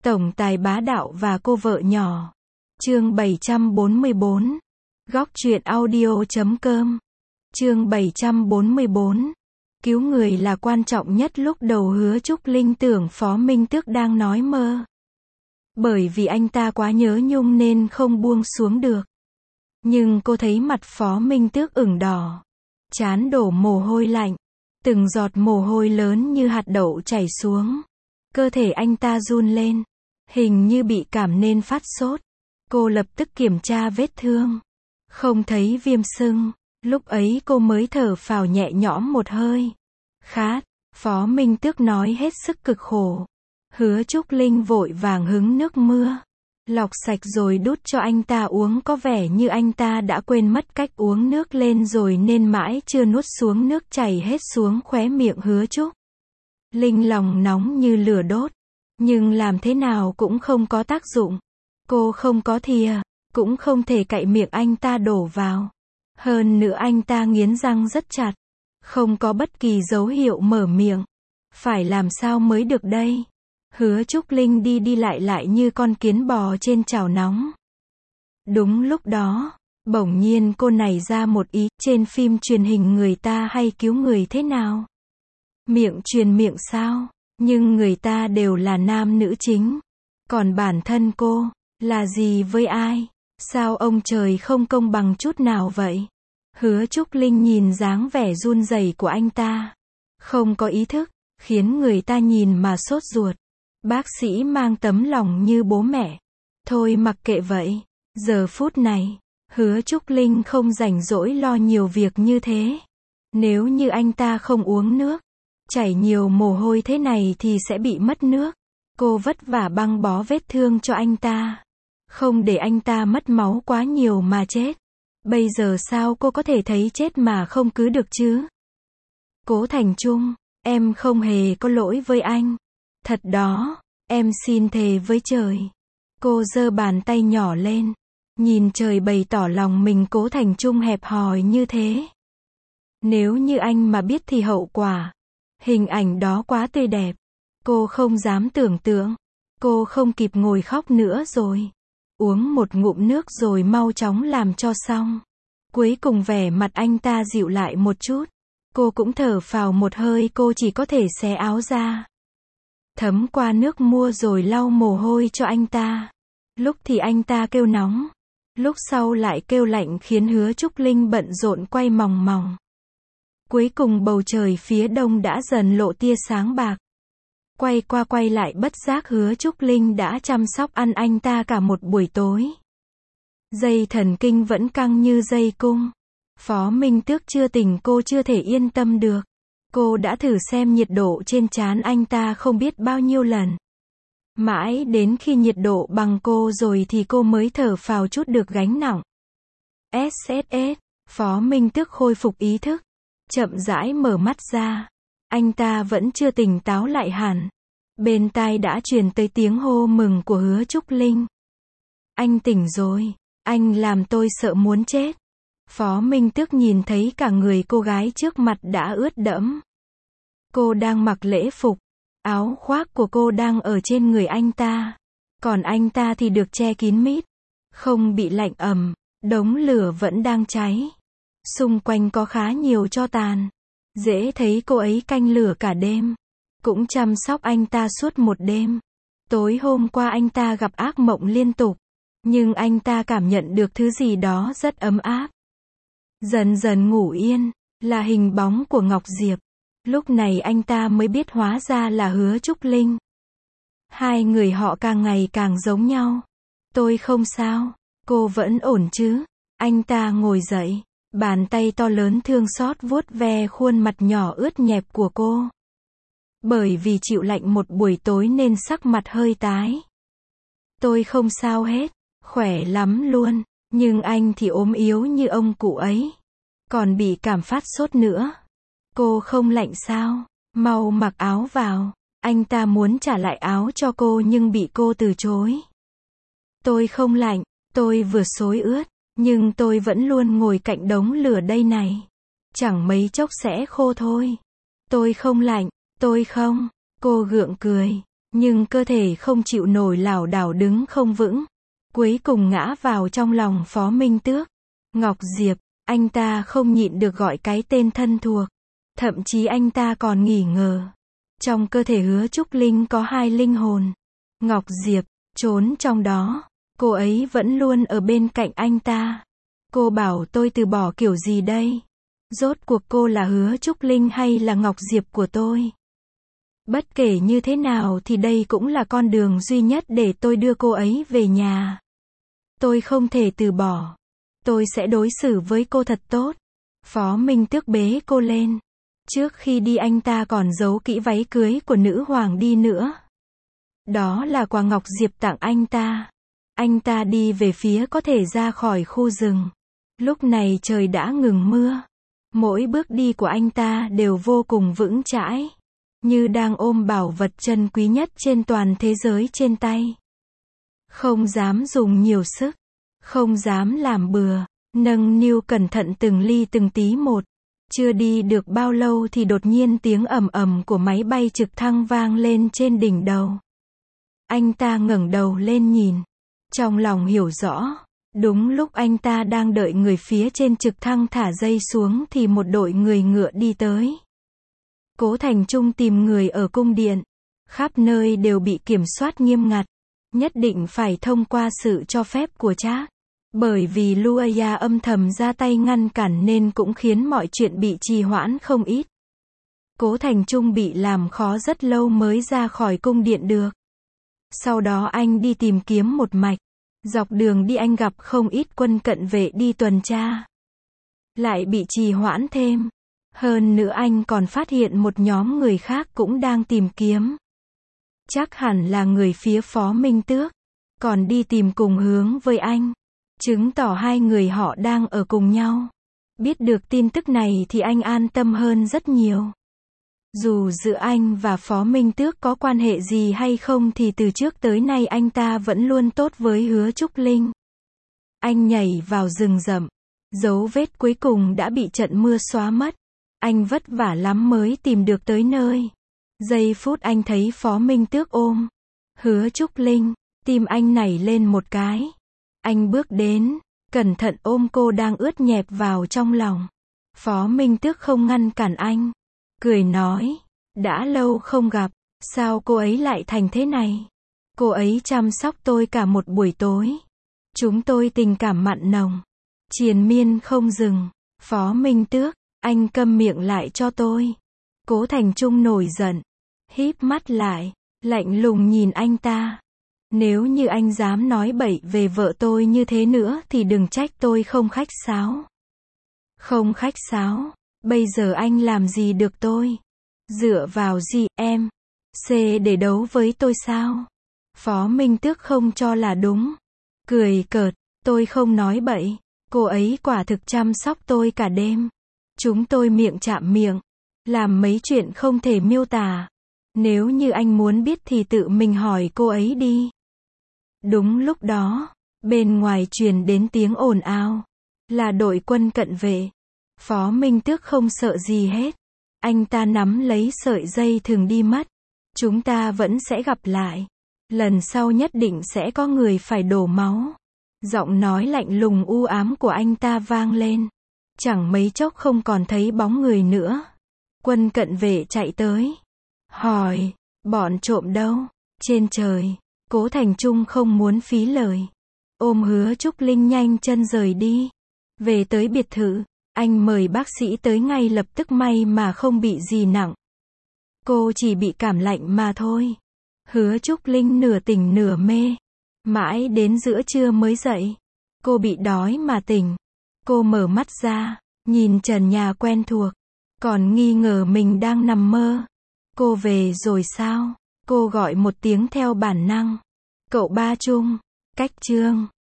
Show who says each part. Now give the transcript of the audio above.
Speaker 1: Tổng tài bá đạo và cô vợ nhỏ. Chương 744. Góc truyện audio.com. Chương 744. Cứu người là quan trọng nhất. Lúc đầu Hứa Trúc Linh tưởng Phó Minh Tước đang nói mơ. Bởi vì anh ta quá nhớ Nhung nên không buông xuống được. Nhưng cô thấy mặt Phó Minh Tước ửng đỏ. Trán đổ mồ hôi lạnh. Từng giọt mồ hôi lớn như hạt đậu chảy xuống. Cơ thể anh ta run lên. Hình như bị cảm nên phát sốt. Cô lập tức kiểm tra vết thương. Không thấy viêm sưng. Lúc ấy cô mới thở phào nhẹ nhõm một hơi. Khát. Phó Minh Tước nói hết sức cực khổ. Hứa Trúc Linh vội vàng hứng nước mưa. Lọc sạch rồi đút cho anh ta uống, có vẻ như anh ta đã quên mất cách uống nước lên rồi nên mãi chưa nuốt xuống, nước chảy hết xuống khóe miệng Hứa Trúc Linh, lòng nóng như lửa đốt. Nhưng làm thế nào cũng không có tác dụng. Cô không có thìa, cũng không thể cạy miệng anh ta đổ vào. Hơn nữa anh ta nghiến răng rất chặt. Không có bất kỳ dấu hiệu mở miệng. Phải làm sao mới được đây? Hứa Trúc Linh đi đi lại lại như con kiến bò trên chảo nóng. Đúng lúc đó, bỗng nhiên cô nảy ra một ý, trên phim truyền hình người ta hay cứu người thế nào? Miệng truyền miệng sao? Nhưng người ta đều là nam nữ chính. Còn bản thân cô, là gì với ai? Sao ông trời không công bằng chút nào vậy? Hứa Trúc Linh nhìn dáng vẻ run rẩy của anh ta. Không có ý thức, khiến người ta nhìn mà sốt ruột. Bác sĩ mang tấm lòng như bố mẹ. Thôi mặc kệ vậy. Giờ phút này, Hứa Trúc Linh không rảnh rỗi lo nhiều việc như thế. Nếu như anh ta không uống nước, chảy nhiều mồ hôi thế này thì sẽ bị mất nước. Cô vất vả băng bó vết thương cho anh ta. Không để anh ta mất máu quá nhiều mà chết. Bây giờ sao cô có thể thấy chết mà không cứu được chứ? Cố Thành Trung, em không hề có lỗi với anh. Thật đó, em xin thề với trời. Cô giơ bàn tay nhỏ lên, nhìn trời bày tỏ lòng mình. Cố Thành Trung hẹp hòi như thế. Nếu như anh mà biết thì hậu quả. Hình ảnh đó quá tươi đẹp. Cô không dám tưởng tượng. Cô không kịp ngồi khóc nữa rồi. Uống một ngụm nước rồi mau chóng làm cho xong. Cuối cùng vẻ mặt anh ta dịu lại một chút. Cô cũng thở phào một hơi. Cô chỉ có thể xé áo ra, thấm qua nước mua rồi lau mồ hôi cho anh ta. Lúc thì anh ta kêu nóng, lúc sau lại kêu lạnh khiến Hứa Trúc Linh bận rộn quay mòng mòng. Cuối cùng bầu trời phía đông đã dần lộ tia sáng bạc. Quay qua quay lại bất giác Hứa Trúc Linh đã chăm sóc ăn anh ta cả một buổi tối. Dây thần kinh vẫn căng như dây cung. Phó Minh Tước chưa tỉnh, cô chưa thể yên tâm được. Cô đã thử xem nhiệt độ trên trán anh ta không biết bao nhiêu lần. Mãi đến khi nhiệt độ bằng cô rồi thì cô mới thở phào chút được gánh nặng. SSS. Phó Minh Tước khôi phục ý thức. Chậm rãi mở mắt ra. Anh ta vẫn chưa tỉnh táo lại hẳn. Bên tai đã truyền tới tiếng hô mừng của Hứa Trúc Linh. Anh tỉnh rồi. Anh làm tôi sợ muốn chết. Phó Minh Tước nhìn thấy cả người cô gái trước mặt đã ướt đẫm. Cô đang mặc lễ phục. Áo khoác của cô đang ở trên người anh ta. Còn anh ta thì được che kín mít. Không bị lạnh ẩm. Đống lửa vẫn đang cháy. Xung quanh có khá nhiều tro tàn. Dễ thấy cô ấy canh lửa cả đêm. Cũng chăm sóc anh ta suốt một đêm. Tối hôm qua anh ta gặp ác mộng liên tục. Nhưng anh ta cảm nhận được thứ gì đó rất ấm áp. Dần dần ngủ yên. Là hình bóng của Ngọc Diệp. Lúc này anh ta mới biết hóa ra là Hứa Trúc Linh. Hai người họ càng ngày càng giống nhau. Tôi không sao. Cô vẫn ổn chứ? Anh ta ngồi dậy. Bàn tay to lớn thương xót vuốt ve khuôn mặt nhỏ ướt nhẹp của cô. Bởi vì chịu lạnh một buổi tối nên sắc mặt hơi tái. Tôi không sao hết. Khỏe lắm luôn. Nhưng anh thì ốm yếu như ông cụ ấy. Còn bị cảm phát sốt nữa. Cô không lạnh sao? Mau mặc áo vào. Anh ta muốn trả lại áo cho cô nhưng bị cô từ chối. Tôi không lạnh. Tôi vừa xối ướt. Nhưng tôi vẫn luôn ngồi cạnh đống lửa đây này. Chẳng mấy chốc sẽ khô thôi. Tôi không lạnh. Tôi không. Cô gượng cười. Nhưng cơ thể không chịu nổi lảo đảo đứng không vững. Cuối cùng ngã vào trong lòng Phó Minh Tước. Ngọc Diệp, anh ta không nhịn được gọi cái tên thân thuộc. Thậm chí anh ta còn nghi ngờ. Trong cơ thể Hứa Trúc Linh có hai linh hồn. Ngọc Diệp, trốn trong đó. Cô ấy vẫn luôn ở bên cạnh anh ta. Cô bảo tôi từ bỏ kiểu gì đây? Rốt cuộc cô là Hứa Trúc Linh hay là Ngọc Diệp của tôi? Bất kể như thế nào thì đây cũng là con đường duy nhất để tôi đưa cô ấy về nhà. Tôi không thể từ bỏ. Tôi sẽ đối xử với cô thật tốt. Phó Minh Tước bế cô lên. Trước khi đi anh ta còn giấu kỹ váy cưới của nữ hoàng đi nữa. Đó là quà Ngọc Diệp tặng anh ta. Anh ta đi về phía có thể ra khỏi khu rừng. Lúc này trời đã ngừng mưa. Mỗi bước đi của anh ta đều vô cùng vững chãi. Như đang ôm bảo vật chân quý nhất trên toàn thế giới trên tay. Không dám dùng nhiều sức. Không dám làm bừa. Nâng niu cẩn thận từng ly từng tí một. Chưa đi được bao lâu thì đột nhiên tiếng ầm ầm của máy bay trực thăng vang lên trên đỉnh đầu. Anh ta ngẩng đầu lên nhìn. Trong lòng hiểu rõ. Đúng lúc anh ta đang đợi người phía trên trực thăng thả dây xuống thì một đội người ngựa đi tới. Cố Thành Trung tìm người ở cung điện. Khắp nơi đều bị kiểm soát nghiêm ngặt. Nhất định phải thông qua sự cho phép của Trác. Bởi vì Luaya âm thầm ra tay ngăn cản nên cũng khiến mọi chuyện bị trì hoãn không ít. Cố Thành Trung bị làm khó rất lâu mới ra khỏi cung điện được. Sau đó anh đi tìm kiếm một mạch. Dọc đường đi anh gặp không ít quân cận vệ đi tuần tra. Lại bị trì hoãn thêm. Hơn nữa anh còn phát hiện một nhóm người khác cũng đang tìm kiếm. Chắc hẳn là người phía Phó Minh Tước. Còn đi tìm cùng hướng với anh. Chứng tỏ hai người họ đang ở cùng nhau. Biết được tin tức này thì anh an tâm hơn rất nhiều. Dù giữa anh và Phó Minh Tước có quan hệ gì hay không thì từ trước tới nay anh ta vẫn luôn tốt với Hứa Trúc Linh. Anh nhảy vào rừng rậm. Dấu vết cuối cùng đã bị trận mưa xóa mất. Anh vất vả lắm mới tìm được tới nơi. Giây phút anh thấy Phó Minh Tước ôm Hứa Trúc Linh, tim anh nảy lên một cái. Anh bước đến, cẩn thận ôm cô đang ướt nhẹp vào trong lòng. Phó Minh Tước không ngăn cản anh. Cười nói, đã lâu không gặp, sao cô ấy lại thành thế này? Cô ấy chăm sóc tôi cả một buổi tối. Chúng tôi tình cảm mặn nồng. Triền miên không dừng. Phó Minh Tước, anh câm miệng lại cho tôi. Cố Thành Trung nổi giận. Híp mắt lại, lạnh lùng nhìn anh ta. Nếu như anh dám nói bậy về vợ tôi như thế nữa thì đừng trách tôi không khách sáo. Không khách sáo, bây giờ anh làm gì được tôi? Dựa vào gì, em? C để đấu với tôi sao? Phó Minh Tước không cho là đúng. Cười cợt, tôi không nói bậy. Cô ấy quả thực chăm sóc tôi cả đêm. Chúng tôi miệng chạm miệng. Làm mấy chuyện không thể miêu tả. Nếu như anh muốn biết thì tự mình hỏi cô ấy đi. Đúng lúc đó, bên ngoài truyền đến tiếng ồn ào. Là đội quân cận vệ. Phó Minh Tước không sợ gì hết. Anh ta nắm lấy sợi dây thừng đi mất. Chúng ta vẫn sẽ gặp lại. Lần sau nhất định sẽ có người phải đổ máu. Giọng nói lạnh lùng u ám của anh ta vang lên. Chẳng mấy chốc không còn thấy bóng người nữa. Quân cận vệ chạy tới. Hỏi, bọn trộm đâu? Trên trời. Cố Thành Trung không muốn phí lời. Ôm Hứa Trúc Linh nhanh chân rời đi. Về tới biệt thự, anh mời bác sĩ tới ngay lập tức, may mà không bị gì nặng. Cô chỉ bị cảm lạnh mà thôi. Hứa Trúc Linh nửa tỉnh nửa mê. Mãi đến giữa trưa mới dậy. Cô bị đói mà tỉnh. Cô mở mắt ra, nhìn trần nhà quen thuộc. Còn nghi ngờ mình đang nằm mơ. Cô về rồi sao? Cô gọi một tiếng theo bản năng. Cậu Ba Trung, cách chương.